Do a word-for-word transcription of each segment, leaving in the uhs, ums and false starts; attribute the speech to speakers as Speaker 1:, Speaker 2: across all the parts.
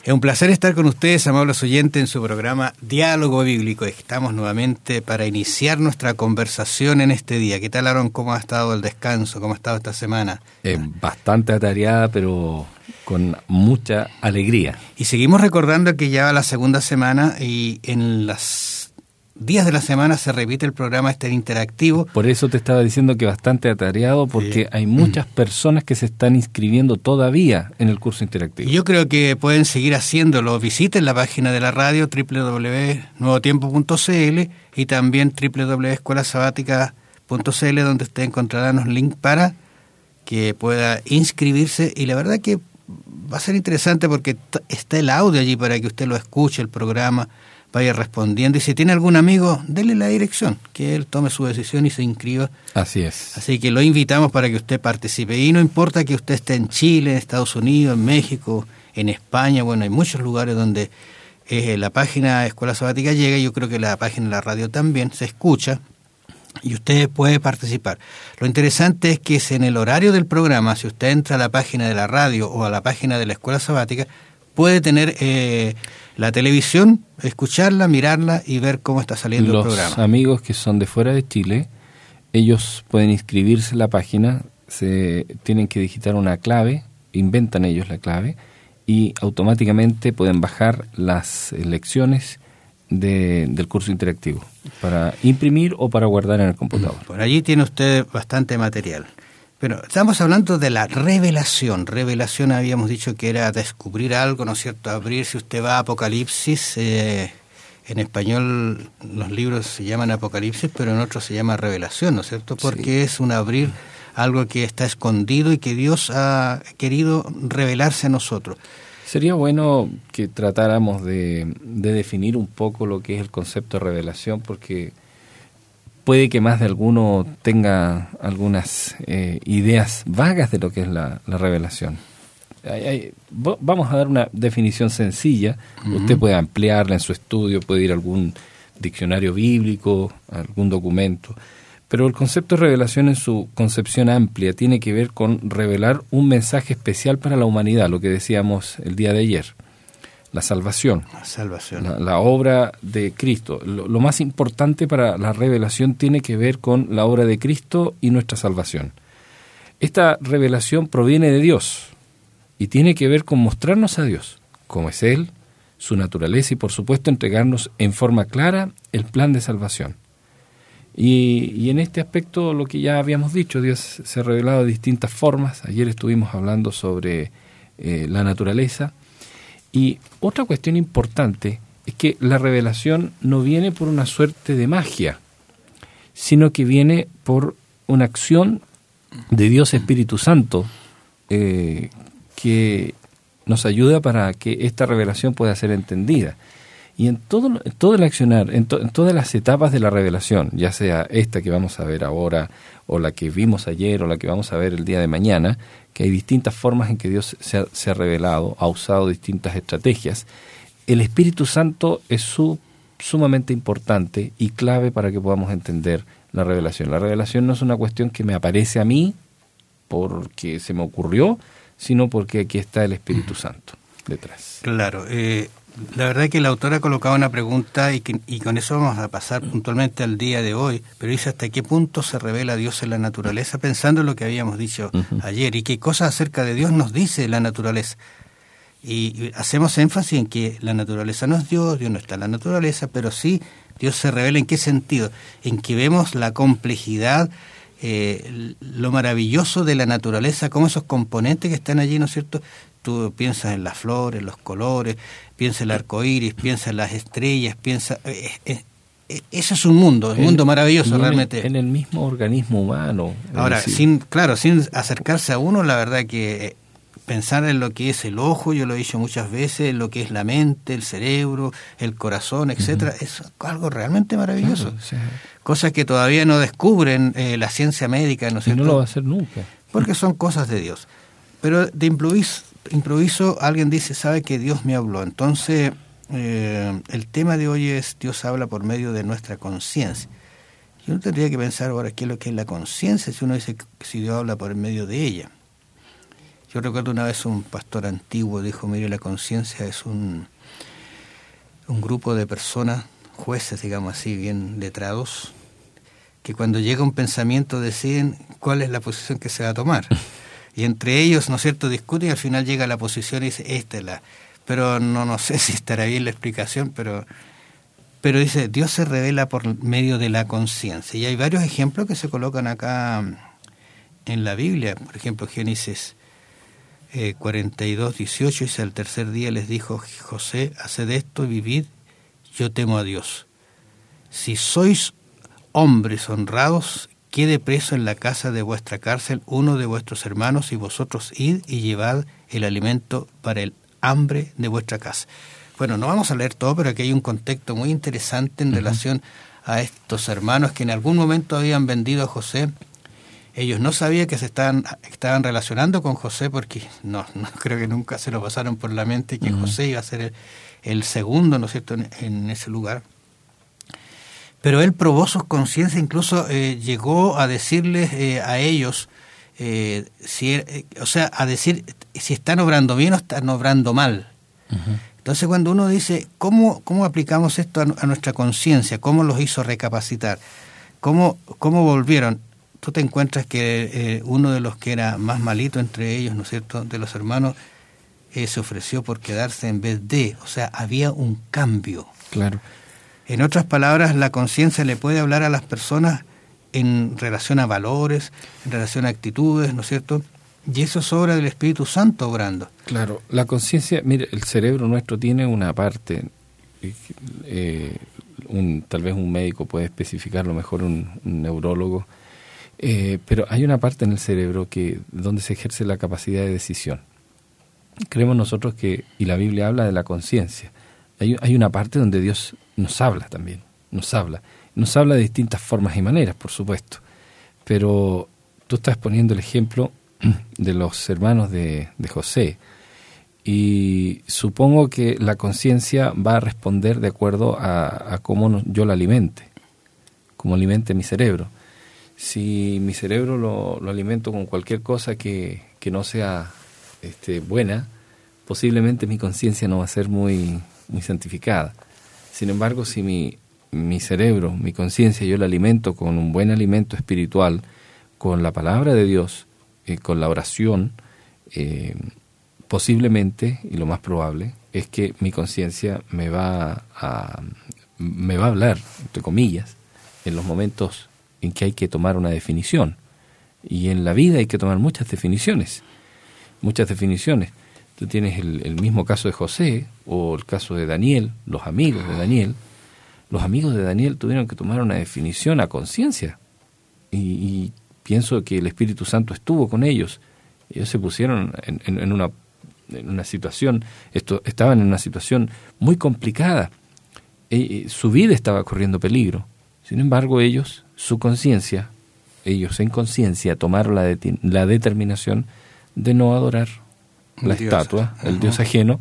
Speaker 1: Es un placer estar con ustedes, amables oyentes, en su programa Diálogo Bíblico. Estamos nuevamente para iniciar nuestra conversación en este día. ¿Qué tal, Aaron? ¿Cómo ha estado el descanso? ¿Cómo ha estado esta semana?
Speaker 2: Eh, bastante atareada, pero con mucha alegría.
Speaker 1: Y seguimos recordando que ya va la segunda semana y en los días de la semana se repite el programa este interactivo.
Speaker 2: Por eso te estaba diciendo que bastante atareado, porque sí. Hay muchas personas que se están inscribiendo todavía en el curso interactivo.
Speaker 1: Yo creo que pueden seguir haciéndolo. Visiten la página de la radio doble u doble u doble u punto nuevo tiempo punto c l y también doble u doble u doble u punto escuela sabática punto c l, donde usted encontrará los links para que pueda inscribirse. Y la verdad que va a ser interesante porque está el audio allí para que usted lo escuche, el programa, vaya respondiendo, y si tiene algún amigo, dele la dirección, que él tome su decisión y se inscriba.
Speaker 2: Así es.
Speaker 1: Así que lo invitamos para que usted participe, y no importa que usted esté en Chile, en Estados Unidos, en México, en España, bueno, hay muchos lugares donde eh, la página Escuela Sabática llega, y yo creo que la página de la radio también se escucha, y usted puede participar. Lo interesante es que es en el horario del programa, si usted entra a la página de la radio o a la página de la Escuela Sabática, puede tener eh, la televisión, escucharla, mirarla y ver cómo está saliendo
Speaker 2: Los
Speaker 1: el programa.
Speaker 2: Los amigos que son de fuera de Chile, ellos pueden inscribirse en la página, se tienen que digitar una clave, inventan ellos la clave y automáticamente pueden bajar las lecciones de, del curso interactivo para imprimir o para guardar en el computador.
Speaker 1: Por allí tiene usted bastante material. Pero estamos hablando de la revelación. Revelación habíamos dicho que era descubrir algo, ¿no es cierto? Abrir, si usted va a Apocalipsis, eh, en español los libros se llaman Apocalipsis, pero en otros se llama Revelación, ¿no es cierto? Porque sí. Es un abrir algo que está escondido y que Dios ha querido revelarse a nosotros.
Speaker 2: Sería bueno que tratáramos de, de definir un poco lo que es el concepto de revelación, porque puede que más de alguno tenga algunas eh, ideas vagas de lo que es la, la revelación. Hay, hay, vamos a dar una definición sencilla. Uh-huh. Usted puede ampliarla en su estudio, puede ir a algún diccionario bíblico, algún documento. Pero el concepto de revelación en su concepción amplia tiene que ver con revelar un mensaje especial para la humanidad, lo que decíamos el día de ayer. La salvación,
Speaker 1: la, salvación.
Speaker 2: La, la obra de Cristo. Lo, lo más importante para la revelación tiene que ver con la obra de Cristo y nuestra salvación. Esta revelación proviene de Dios y tiene que ver con mostrarnos a Dios, cómo es Él, su naturaleza y, por supuesto, entregarnos en forma clara el plan de salvación. Y, y en este aspecto, lo que ya habíamos dicho, Dios se ha revelado de distintas formas. Ayer estuvimos hablando sobre eh, la naturaleza. Y otra cuestión importante es que la revelación no viene por una suerte de magia, sino que viene por una acción de Dios Espíritu Santo eh, que nos ayuda para que esta revelación pueda ser entendida. Y en todo, en todo el accionar, en, to, en todas las etapas de la revelación, ya sea esta que vamos a ver ahora, o la que vimos ayer, o la que vamos a ver el día de mañana, que hay distintas formas en que Dios se ha, se ha revelado, ha usado distintas estrategias. El Espíritu Santo es su, sumamente importante y clave para que podamos entender la revelación. La revelación no es una cuestión que me aparece a mí porque se me ocurrió, sino porque aquí está el Espíritu Santo detrás.
Speaker 1: Claro, eh, la verdad es que la autora ha colocado una pregunta y, que, y con eso vamos a pasar puntualmente al día de hoy, pero dice hasta qué punto se revela Dios en la naturaleza, pensando en lo que habíamos dicho uh-huh. ayer, y qué cosas acerca de Dios nos dice la naturaleza. Y, y hacemos énfasis en que la naturaleza no es Dios, Dios no está en la naturaleza, pero sí Dios se revela. ¿En qué sentido? En que vemos la complejidad, eh, lo maravilloso de la naturaleza, como esos componentes que están allí, ¿no es cierto? Tú piensas en las flores, los colores, piensas en el arco iris, piensas en las estrellas, piensas... Eh, eh, eh, ese es un mundo, un el, mundo maravilloso
Speaker 2: en
Speaker 1: realmente.
Speaker 2: El, en el mismo organismo humano.
Speaker 1: Ahora,
Speaker 2: decir.
Speaker 1: sin claro, sin acercarse a uno, la verdad que eh, pensar en lo que es el ojo, yo lo he dicho muchas veces, lo que es la mente, el cerebro, el corazón, etcétera, uh-huh. es algo realmente maravilloso. Claro, sí. Cosas que todavía no descubren eh, la ciencia médica, ¿no es cierto?
Speaker 2: Y no lo va a hacer nunca.
Speaker 1: Porque son cosas de Dios. Pero de improviso, improviso alguien dice, sabe que Dios me habló. Entonces, eh, el tema de hoy es Dios habla por medio de nuestra conciencia. Y uno tendría que pensar ahora qué es lo que es la conciencia, si uno dice que si Dios habla por medio de ella. Yo recuerdo una vez un pastor antiguo dijo, mire, la conciencia es un, un grupo de personas, jueces, digamos así, bien letrados, que cuando llega un pensamiento deciden cuál es la posición que se va a tomar. Y entre ellos, ¿no es cierto?, discuten y al final llega a la posición y dice, esta es la... Pero no, no sé si estará bien la explicación, pero... Pero dice, Dios se revela por medio de la conciencia. Y hay varios ejemplos que se colocan acá en la Biblia. Por ejemplo, Génesis eh, cuarenta y dos, dieciocho, dice, al tercer día les dijo José, haced esto y vivid, yo temo a Dios. Si sois hombres honrados, quede preso en la casa de vuestra cárcel uno de vuestros hermanos, y vosotros id y llevad el alimento para el hambre de vuestra casa. Bueno, no vamos a leer todo, pero aquí hay un contexto muy interesante en uh-huh. relación a estos hermanos que en algún momento habían vendido a José. Ellos no sabían que se estaban, estaban relacionando con José, porque no, no creo que nunca se lo pasaron por la mente que uh-huh. José iba a ser el, el segundo, ¿no es cierto?, en, en ese lugar. Pero él probó sus conciencias, incluso eh, llegó a decirles eh, a ellos, eh, si, eh, o sea, a decir si están obrando bien o están obrando mal. Uh-huh. Entonces, cuando uno dice, ¿cómo, cómo aplicamos esto a, a nuestra conciencia? ¿Cómo los hizo recapacitar? ¿Cómo, cómo volvieron? Tú te encuentras que eh, uno de los que era más malito entre ellos, ¿no es cierto?, de los hermanos, eh, se ofreció por quedarse en vez de, o sea, había un cambio.
Speaker 2: Claro.
Speaker 1: En otras palabras, la conciencia le puede hablar a las personas en relación a valores, en relación a actitudes, ¿no es cierto?, y eso es obra del Espíritu Santo obrando.
Speaker 2: Claro, la conciencia, mire, el cerebro nuestro tiene una parte, eh, un, tal vez un médico puede especificarlo mejor, un, un neurólogo, eh, pero hay una parte en el cerebro que donde se ejerce la capacidad de decisión. Creemos nosotros que, y la Biblia habla de la conciencia, hay, hay una parte donde Dios nos habla también, nos habla, nos habla de distintas formas y maneras, por supuesto, pero tú estás poniendo el ejemplo de los hermanos de, de José, y supongo que la conciencia va a responder de acuerdo a, a cómo yo la alimente, cómo alimente mi cerebro. Si mi cerebro lo, lo alimento con cualquier cosa que, que no sea este, buena, posiblemente mi conciencia no va a ser muy, muy santificada. Sin embargo, si mi, mi cerebro, mi conciencia, yo la alimento con un buen alimento espiritual, con la palabra de Dios, Eh, con la oración, eh, posiblemente, y lo más probable, es que mi conciencia me va a me va a hablar, entre comillas, en los momentos en que hay que tomar una definición. Y en la vida hay que tomar muchas definiciones, muchas definiciones. Tú tienes el, el mismo caso de José, o el caso de Daniel, los amigos de Daniel. Los amigos de Daniel tuvieron que tomar una definición a conciencia, y, y pienso que el Espíritu Santo estuvo con ellos. Ellos se pusieron en, en, en, una, en una situación, esto, estaban en una situación muy complicada. E, su vida estaba corriendo peligro. Sin embargo, ellos, su conciencia, ellos en conciencia tomaron la, de, la determinación de no adorar la Dios. estatua, el uh-huh. Dios ajeno,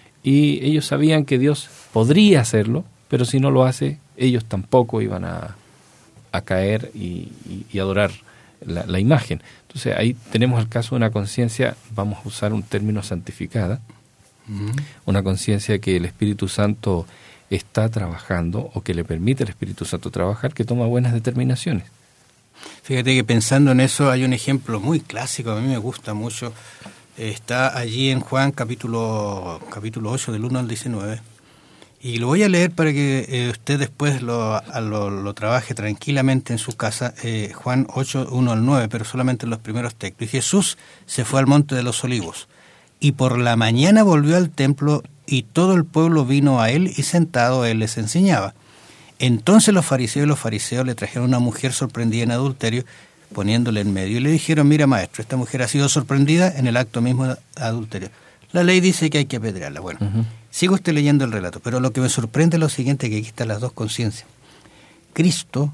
Speaker 2: y ellos sabían que Dios podría hacerlo, pero si no lo hace, ellos tampoco iban a, a caer y, y, y adorar La, la imagen. Entonces ahí tenemos el caso de una conciencia, vamos a usar un término santificada, uh-huh. una conciencia que el Espíritu Santo está trabajando, o que le permite al Espíritu Santo trabajar, que toma buenas determinaciones.
Speaker 1: Fíjate que pensando en eso hay un ejemplo muy clásico, a mí me gusta mucho, está allí en Juan capítulo, capítulo ocho, del uno al diecinueve, y lo voy a leer para que eh, usted después lo, lo, lo trabaje tranquilamente en su casa. eh, Juan ocho, uno al nueve, pero solamente en los primeros textos. Y Jesús se fue al monte de los olivos, y por la mañana volvió al templo, y todo el pueblo vino a él, y sentado él les enseñaba. Entonces los fariseos y los fariseos le trajeron una mujer sorprendida en adulterio, poniéndole en medio, y le dijeron, mira maestro, esta mujer ha sido sorprendida en el acto mismo de adulterio. La ley dice que hay que apedrearla. Bueno, uh-huh. sigo usted leyendo el relato, pero lo que me sorprende es lo siguiente, que aquí están las dos conciencias. Cristo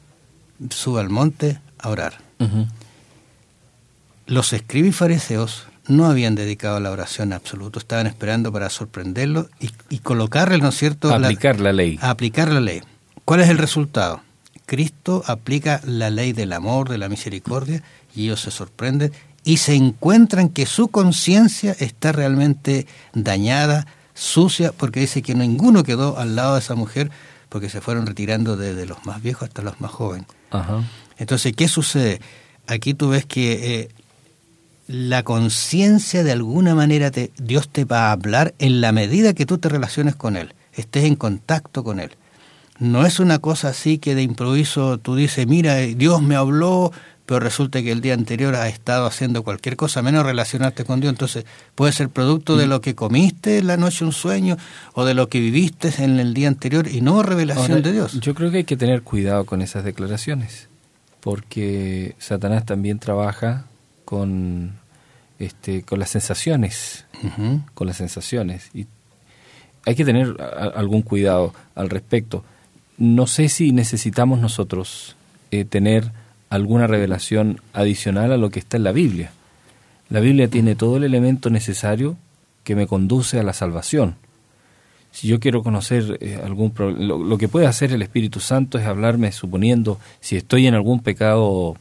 Speaker 1: sube al monte a orar. Uh-huh. Los escribas y fariseos no habían dedicado a la oración absoluta, estaban esperando para sorprenderlo y, y colocarle, ¿no es cierto?,
Speaker 2: a aplicar la, la ley.
Speaker 1: A aplicar la ley. ¿Cuál es el resultado? Cristo aplica la ley del amor, de la misericordia, y ellos se sorprenden y se encuentran que su conciencia está realmente dañada, sucia, porque dice que ninguno quedó al lado de esa mujer, porque se fueron retirando desde los más viejos hasta los más jóvenes.
Speaker 2: Ajá.
Speaker 1: Entonces, ¿qué sucede? Aquí tú ves que eh, la conciencia de alguna manera te, Dios te va a hablar en la medida que tú te relaciones con Él, estés en contacto con Él. No es una cosa así que de improviso tú dices, mira, Dios me habló, pero resulta que el día anterior has estado haciendo cualquier cosa, menos relacionarte con Dios. Entonces puede ser producto de lo que comiste la noche un sueño o de lo que viviste en el día anterior y no revelación
Speaker 2: Ahora,
Speaker 1: de Dios.
Speaker 2: Yo creo que hay que tener cuidado con esas declaraciones, porque Satanás también trabaja con, este, con las sensaciones, uh-huh. con las sensaciones. Y hay que tener a, algún cuidado al respecto. No sé si necesitamos nosotros eh, tener alguna revelación adicional a lo que está en la Biblia. La Biblia tiene todo el elemento necesario que me conduce a la salvación. Si yo quiero conocer eh, algún pro- lo, lo que puede hacer el Espíritu Santo es hablarme, suponiendo, si estoy en algún pecado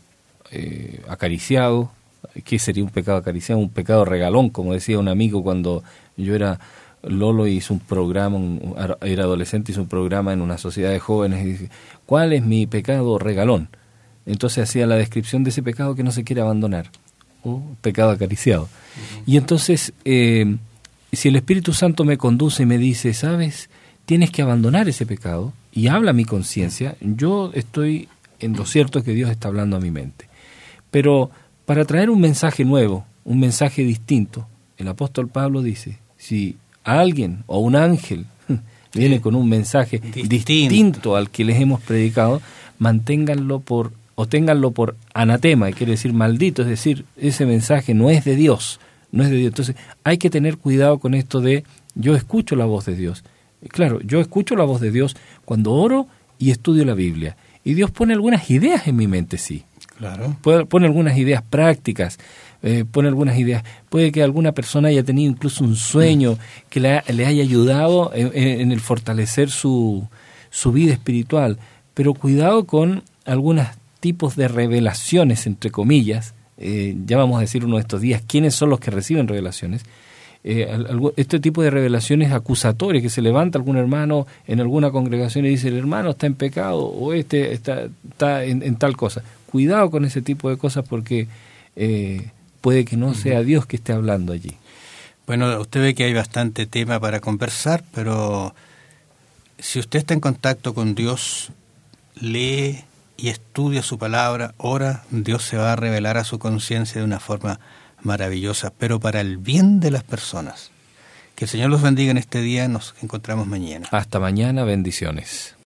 Speaker 2: eh, acariciado. ¿Qué sería un pecado acariciado? Un pecado regalón, como decía un amigo cuando yo era Lolo y hizo un programa, un, era adolescente, hizo un programa en una sociedad de jóvenes y dice, ¿cuál es mi pecado regalón? Entonces hacía la descripción de ese pecado que no se quiere abandonar, o pecado acariciado. Uh-huh. Y entonces, eh, si el Espíritu Santo me conduce y me dice, ¿sabes? Tienes que abandonar ese pecado, y habla mi conciencia, yo estoy en lo cierto que Dios está hablando a mi mente. Pero para traer un mensaje nuevo, un mensaje distinto, el apóstol Pablo dice, si alguien o un ángel viene sí. con un mensaje distinto. distinto al que les hemos predicado, manténganlo por o ténganlo por anatema, quiere decir maldito, es decir, ese mensaje no es de Dios, no es de Dios. Entonces hay que tener cuidado con esto de yo escucho la voz de Dios. Claro, yo escucho la voz de Dios cuando oro y estudio la Biblia. Y Dios pone algunas ideas en mi mente, sí.
Speaker 1: Claro.
Speaker 2: Pone algunas ideas prácticas, eh, pone algunas ideas. Puede que alguna persona haya tenido incluso un sueño que le, le haya ayudado en, en el fortalecer su, su vida espiritual. Pero cuidado con algunos tipos de revelaciones, entre comillas. Eh, ya vamos a decir uno de estos días quiénes son los que reciben revelaciones. Eh, algo, este tipo de revelaciones acusatorias, que se levanta algún hermano en alguna congregación y dice el hermano está en pecado o este está, está en, en tal cosa. Cuidado con ese tipo de cosas porque eh, puede que no sea Dios que esté hablando allí.
Speaker 1: Bueno, usted ve que hay bastante tema para conversar, pero si usted está en contacto con Dios, lee y estudia su palabra, ora, Dios se va a revelar a su conciencia de una forma maravillosa, pero para el bien de las personas. Que el Señor los bendiga en este día, nos encontramos mañana.
Speaker 2: Hasta mañana, bendiciones.